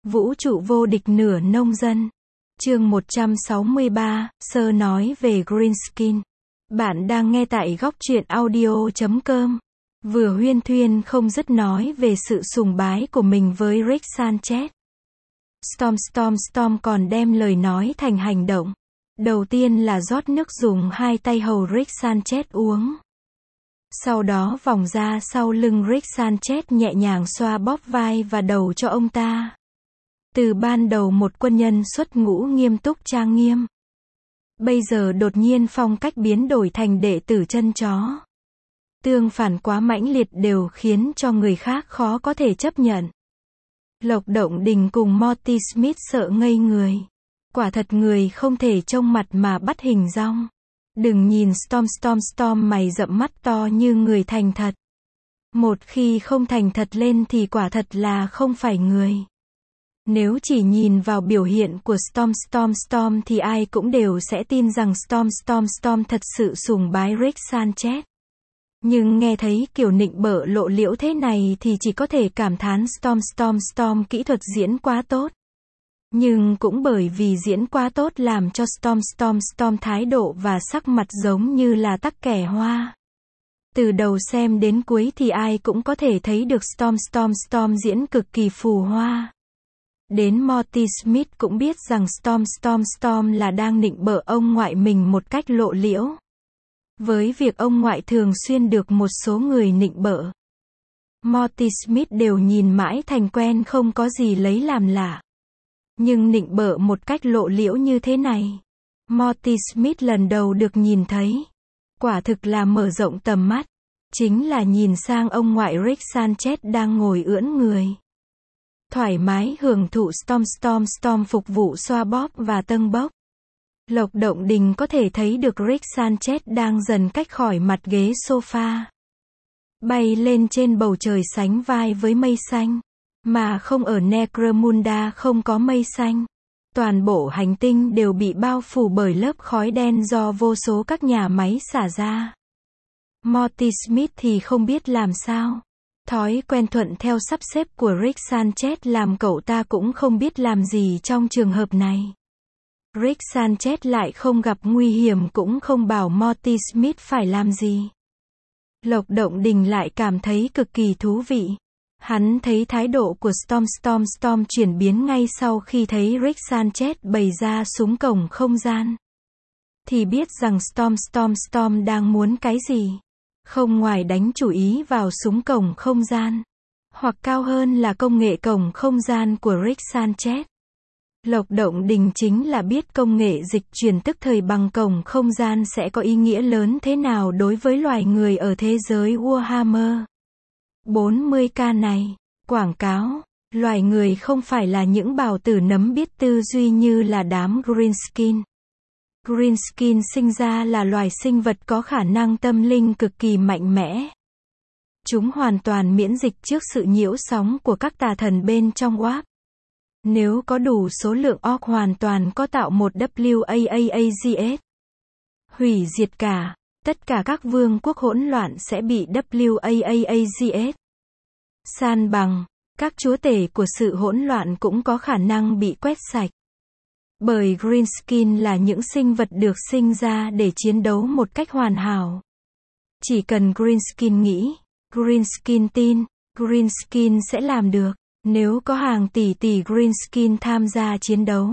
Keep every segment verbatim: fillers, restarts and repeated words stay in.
Vũ trụ vô địch nửa nông dân. Chương một trăm sáu mươi ba, sơ nói về Greenskin. Bạn đang nghe tại góc truyện audio chấm com. Vừa huyên thuyên không dứt nói về sự sùng bái của mình với Rick Sanchez. Storm Storm Storm còn đem lời nói thành hành động. Đầu tiên là rót nước dùng hai tay hầu Rick Sanchez uống. Sau đó vòng ra sau lưng Rick Sanchez nhẹ nhàng xoa bóp vai và đầu cho ông ta. Từ ban đầu một quân nhân xuất ngũ nghiêm túc trang nghiêm, bây giờ đột nhiên phong cách biến đổi thành đệ tử chân chó. Tương phản quá mãnh liệt đều khiến cho người khác khó có thể chấp nhận. Lộc Động Đình cùng Morty Smith sợ ngây người. Quả thật người không thể trông mặt mà bắt hình dong. Đừng nhìn Storm Storm Storm mày rậm mắt to như người thành thật. Một khi không thành thật lên thì quả thật là không phải người. Nếu chỉ nhìn vào biểu hiện của Storm Storm Storm thì ai cũng đều sẽ tin rằng Storm Storm Storm thật sự sùng bái Rick Sanchez. Nhưng nghe thấy kiểu nịnh bợ lộ liễu thế này thì chỉ có thể cảm thán Storm Storm Storm kỹ thuật diễn quá tốt. Nhưng cũng bởi vì diễn quá tốt làm cho Storm Storm Storm thái độ và sắc mặt giống như là tắc kè hoa. Từ đầu xem đến cuối thì ai cũng có thể thấy được Storm Storm Storm diễn cực kỳ phù hoa. Đến Morty Smith cũng biết rằng Storm Storm Storm là đang nịnh bợ ông ngoại mình một cách lộ liễu. Với việc ông ngoại thường xuyên được một số người nịnh bợ, Morty Smith đều nhìn mãi thành quen không có gì lấy làm lạ. Nhưng nịnh bợ một cách lộ liễu như thế này, Morty Smith lần đầu được nhìn thấy. Quả thực là mở rộng tầm mắt. Chính là nhìn sang ông ngoại Rick Sanchez đang ngồi ưỡn người, thoải mái hưởng thụ Storm Storm Storm phục vụ xoa bóp và tâng bốc. Lộc Động Đình có thể thấy được Rick Sanchez đang dần cách khỏi mặt ghế sofa, bay lên trên bầu trời sánh vai với mây xanh. Mà không, ở Necromunda không có mây xanh. Toàn bộ hành tinh đều bị bao phủ bởi lớp khói đen do vô số các nhà máy xả ra. Morty Smith thì không biết làm sao. Thói quen thuận theo sắp xếp của Rick Sanchez làm cậu ta cũng không biết làm gì trong trường hợp này. Rick Sanchez lại không gặp nguy hiểm cũng không bảo Morty Smith phải làm gì. Lộc Động Đình lại cảm thấy cực kỳ thú vị. Hắn thấy thái độ của Storm Storm Storm chuyển biến ngay sau khi thấy Rick Sanchez bày ra súng cổng không gian. Thì biết rằng Storm Storm Storm đang muốn cái gì. Không ngoài đánh chủ ý vào súng cổng không gian. Hoặc cao hơn là công nghệ cổng không gian của Rick Sanchez. Lộc Động Đình chính là biết công nghệ dịch chuyển tức thời bằng cổng không gian sẽ có ý nghĩa lớn thế nào đối với loài người ở thế giới Warhammer bốn mươi K này. Quảng cáo, loài người không phải là những bào tử nấm biết tư duy như là đám Greenskin. Greenskin sinh ra là loài sinh vật có khả năng tâm linh cực kỳ mạnh mẽ. Chúng hoàn toàn miễn dịch trước sự nhiễu sóng của các tà thần bên trong Warp. Nếu có đủ số lượng orc hoàn toàn có tạo một WAAAGS. Hủy diệt cả. Tất cả các vương quốc hỗn loạn sẽ bị WAAAGS san bằng. Các chúa tể của sự hỗn loạn cũng có khả năng bị quét sạch. Bởi Greenskin là những sinh vật được sinh ra để chiến đấu một cách hoàn hảo. Chỉ cần Greenskin nghĩ, Greenskin tin, Greenskin sẽ làm được. Nếu có hàng tỷ tỷ Greenskin tham gia chiến đấu,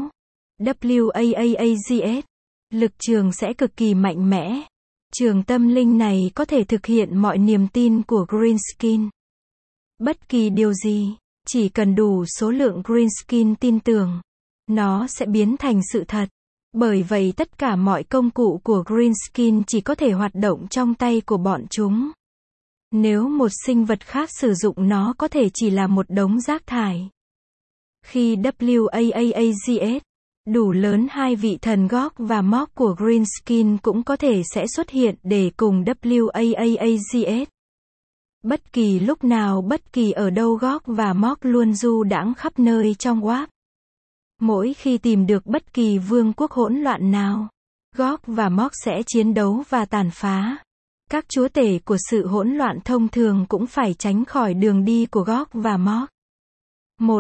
WAAAGS, lực trường sẽ cực kỳ mạnh mẽ. Trường tâm linh này có thể thực hiện mọi niềm tin của Greenskin. Bất kỳ điều gì, chỉ cần đủ số lượng Greenskin tin tưởng, nó sẽ biến thành sự thật. Bởi vậy tất cả mọi công cụ của Greenskin chỉ có thể hoạt động trong tay của bọn chúng. Nếu một sinh vật khác sử dụng nó có thể chỉ là một đống rác thải. Khi WAAAGS đủ lớn, hai vị thần Gog và Mog của Greenskin cũng có thể sẽ xuất hiện để cùng WAAAGS. Bất kỳ lúc nào, bất kỳ ở đâu, Gog và Mog luôn du đãng khắp nơi trong Warp. Mỗi khi tìm được bất kỳ vương quốc hỗn loạn nào, Gog và Mog sẽ chiến đấu và tàn phá. Các chúa tể của sự hỗn loạn thông thường cũng phải tránh khỏi đường đi của Gog và Mog. Một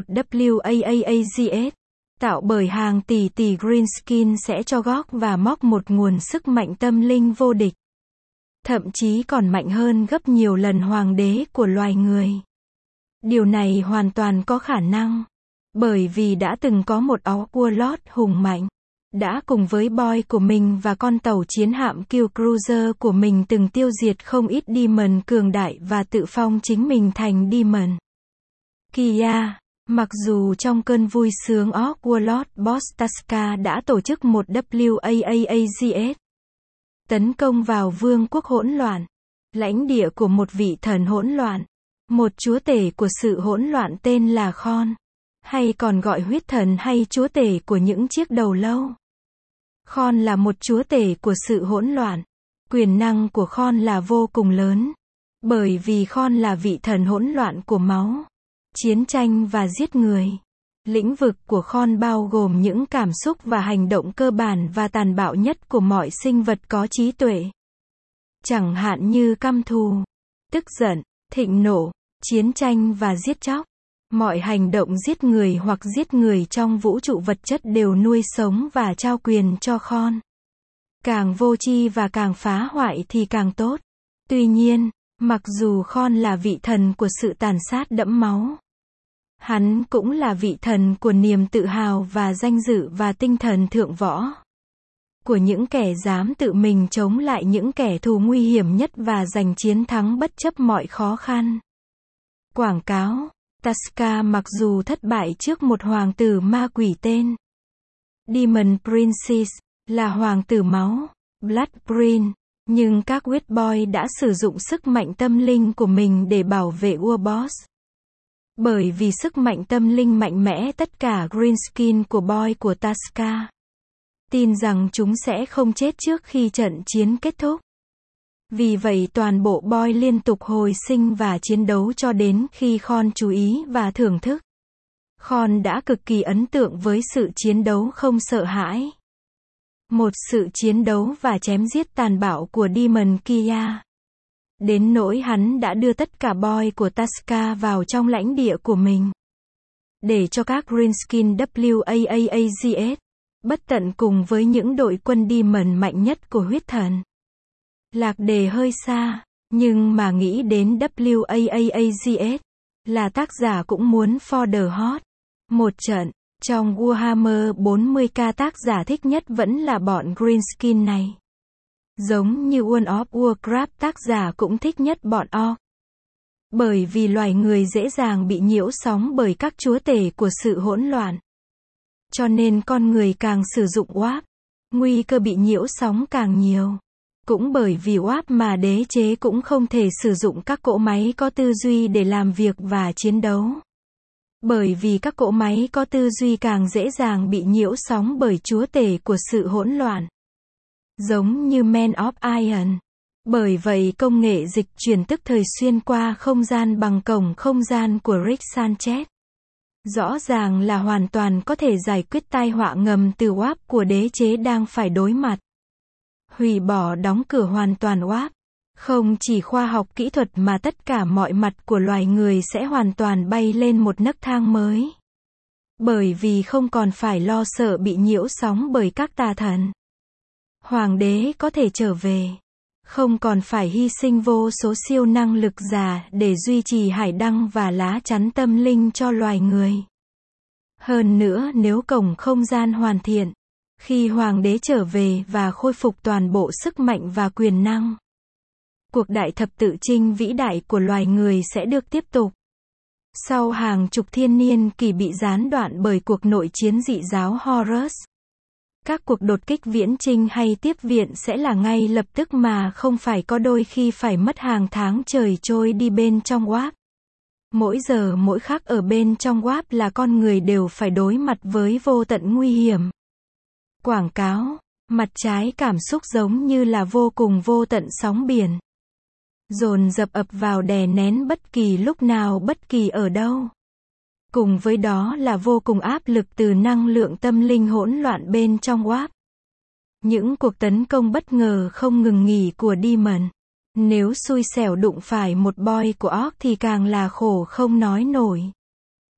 WAAAGS, tạo bởi hàng tỷ tỷ Greenskin sẽ cho gót và móc một nguồn sức mạnh tâm linh vô địch. Thậm chí còn mạnh hơn gấp nhiều lần hoàng đế của loài người. Điều này hoàn toàn có khả năng. Bởi vì đã từng có một Warlord hùng mạnh. Đã cùng với boy của mình và con tàu chiến hạm Kill Cruiser của mình từng tiêu diệt không ít Demon cường đại và tự phong chính mình thành Demon. Kia, mặc dù trong cơn vui sướng Orc Warlord Boss Tasca đã tổ chức một WAAAGS tấn công vào vương quốc hỗn loạn, lãnh địa của một vị thần hỗn loạn, một chúa tể của sự hỗn loạn tên là Khon, hay còn gọi huyết thần hay chúa tể của những chiếc đầu lâu. Khon là một chúa tể của sự hỗn loạn. Quyền năng của Khon là vô cùng lớn. Bởi vì Khon là vị thần hỗn loạn của máu, chiến tranh và giết người. Lĩnh vực của Khon bao gồm những cảm xúc và hành động cơ bản và tàn bạo nhất của mọi sinh vật có trí tuệ. Chẳng hạn như căm thù, tức giận, thịnh nộ, chiến tranh và giết chóc. Mọi hành động giết người hoặc giết người trong vũ trụ vật chất đều nuôi sống và trao quyền cho Khon. Càng vô tri và càng phá hoại thì càng tốt. Tuy nhiên, mặc dù Khon là vị thần của sự tàn sát đẫm máu, hắn cũng là vị thần của niềm tự hào và danh dự và tinh thần thượng võ. Của những kẻ dám tự mình chống lại những kẻ thù nguy hiểm nhất và giành chiến thắng bất chấp mọi khó khăn. Quảng cáo Tasca mặc dù thất bại trước một hoàng tử ma quỷ tên Demon Princess, là hoàng tử máu, Blood Prince, nhưng các Witch Boy đã sử dụng sức mạnh tâm linh của mình để bảo vệ Warboss. Bởi vì sức mạnh tâm linh mạnh mẽ tất cả Greenskin của Boy của Tasca tin rằng chúng sẽ không chết trước khi trận chiến kết thúc. Vì vậy toàn bộ Boy liên tục hồi sinh và chiến đấu cho đến khi Khon chú ý và thưởng thức. Khon đã cực kỳ ấn tượng với sự chiến đấu không sợ hãi. Một sự chiến đấu và chém giết tàn bạo của Demon Kia. Đến nỗi hắn đã đưa tất cả Boy của Tasca vào trong lãnh địa của mình. Để cho các Greenskin WAAAGS bất tận cùng với những đội quân Demon mạnh nhất của huyết thần. Lạc đề hơi xa, nhưng mà nghĩ đến WAAAGS, là tác giả cũng muốn for the hot. Một trận, trong Warhammer bốn mươi K tác giả thích nhất vẫn là bọn Greenskin này. Giống như World of Warcraft tác giả cũng thích nhất bọn Orc. Bởi vì loài người dễ dàng bị nhiễu sóng bởi các chúa tể của sự hỗn loạn. Cho nên con người càng sử dụng Warp, nguy cơ bị nhiễu sóng càng nhiều. Cũng bởi vì Warp mà đế chế cũng không thể sử dụng các cỗ máy có tư duy để làm việc và chiến đấu. Bởi vì các cỗ máy có tư duy càng dễ dàng bị nhiễu sóng bởi chúa tể của sự hỗn loạn. Giống như Man of Iron. Bởi vậy công nghệ dịch chuyển tức thời xuyên qua không gian bằng cổng không gian của Rick Sanchez rõ ràng là hoàn toàn có thể giải quyết tai họa ngầm từ Warp của đế chế đang phải đối mặt. Hủy bỏ đóng cửa hoàn toàn Warp. Không chỉ khoa học kỹ thuật mà tất cả mọi mặt của loài người sẽ hoàn toàn bay lên một nấc thang mới. Bởi vì không còn phải lo sợ bị nhiễu sóng bởi các tà thần. Hoàng đế có thể trở về. Không còn phải hy sinh vô số siêu năng lực giả để duy trì hải đăng và lá chắn tâm linh cho loài người. Hơn nữa nếu cổng không gian hoàn thiện, khi hoàng đế trở về và khôi phục toàn bộ sức mạnh và quyền năng, cuộc đại thập tự chinh vĩ đại của loài người sẽ được tiếp tục. Sau hàng chục thiên niên kỷ bị gián đoạn bởi cuộc nội chiến dị giáo Horus, các cuộc đột kích viễn chinh hay tiếp viện sẽ là ngay lập tức mà không phải có đôi khi phải mất hàng tháng trời trôi đi bên trong Warp. Mỗi giờ mỗi khắc ở bên trong Warp là con người đều phải đối mặt với vô tận nguy hiểm. Quảng cáo, mặt trái cảm xúc giống như là vô cùng vô tận sóng biển. Dồn dập ập vào đè nén bất kỳ lúc nào bất kỳ ở đâu. Cùng với đó là vô cùng áp lực từ năng lượng tâm linh hỗn loạn bên trong Warp. Những cuộc tấn công bất ngờ không ngừng nghỉ của Demon. Nếu xui xẻo đụng phải một boy của Orc thì càng là khổ không nói nổi.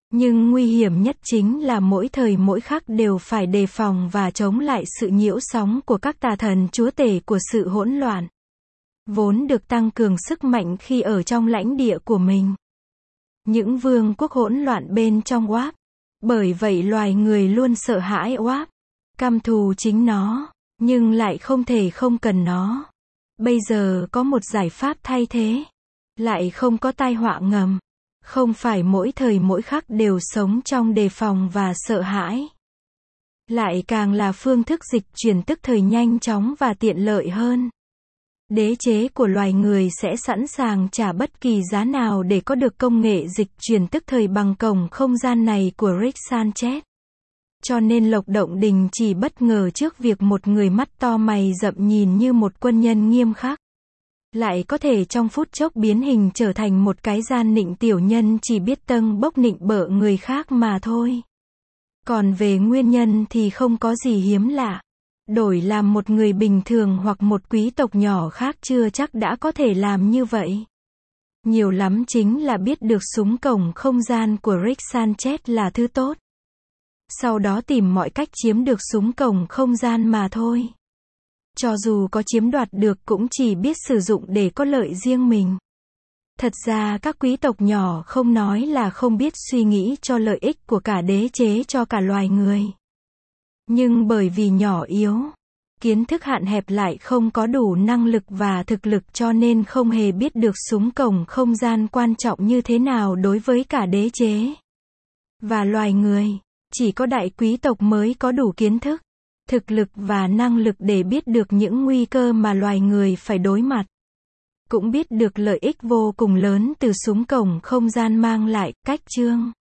Nhưng nguy hiểm nhất chính là mỗi thời mỗi khắc đều phải đề phòng và chống lại sự nhiễu sóng của các tà thần chúa tể của sự hỗn loạn, vốn được tăng cường sức mạnh khi ở trong lãnh địa của mình. Những vương quốc hỗn loạn bên trong oáp. Bởi vậy loài người luôn sợ hãi oáp, căm thù chính nó, nhưng lại không thể không cần nó. Bây giờ có một giải pháp thay thế, lại không có tai họa ngầm. Không phải mỗi thời mỗi khắc đều sống trong đề phòng và sợ hãi. Lại càng là phương thức dịch chuyển tức thời nhanh chóng và tiện lợi hơn. Đế chế của loài người sẽ sẵn sàng trả bất kỳ giá nào để có được công nghệ dịch chuyển tức thời bằng cổng không gian này của Rick Sanchez. Cho nên Lộc Động Đình chỉ bất ngờ trước việc một người mắt to mày rậm nhìn như một quân nhân nghiêm khắc, lại có thể trong phút chốc biến hình trở thành một cái gian nịnh tiểu nhân chỉ biết tâng bốc nịnh bợ người khác mà thôi. Còn về nguyên nhân thì không có gì hiếm lạ. Đổi làm một người bình thường hoặc một quý tộc nhỏ khác chưa chắc đã có thể làm như vậy. Nhiều lắm chính là biết được súng cổng không gian của Rick Sanchez là thứ tốt. Sau đó tìm mọi cách chiếm được súng cổng không gian mà thôi. Cho dù có chiếm đoạt được cũng chỉ biết sử dụng để có lợi riêng mình. Thật ra các quý tộc nhỏ không nói là không biết suy nghĩ cho lợi ích của cả đế chế cho cả loài người. Nhưng bởi vì nhỏ yếu, kiến thức hạn hẹp lại không có đủ năng lực và thực lực cho nên không hề biết được súng cổng không gian quan trọng như thế nào đối với cả đế chế và loài người. Chỉ có đại quý tộc mới có đủ kiến thức, thực lực và năng lực để biết được những nguy cơ mà loài người phải đối mặt. Cũng biết được lợi ích vô cùng lớn từ súng cổng không gian mang lại. Cách chương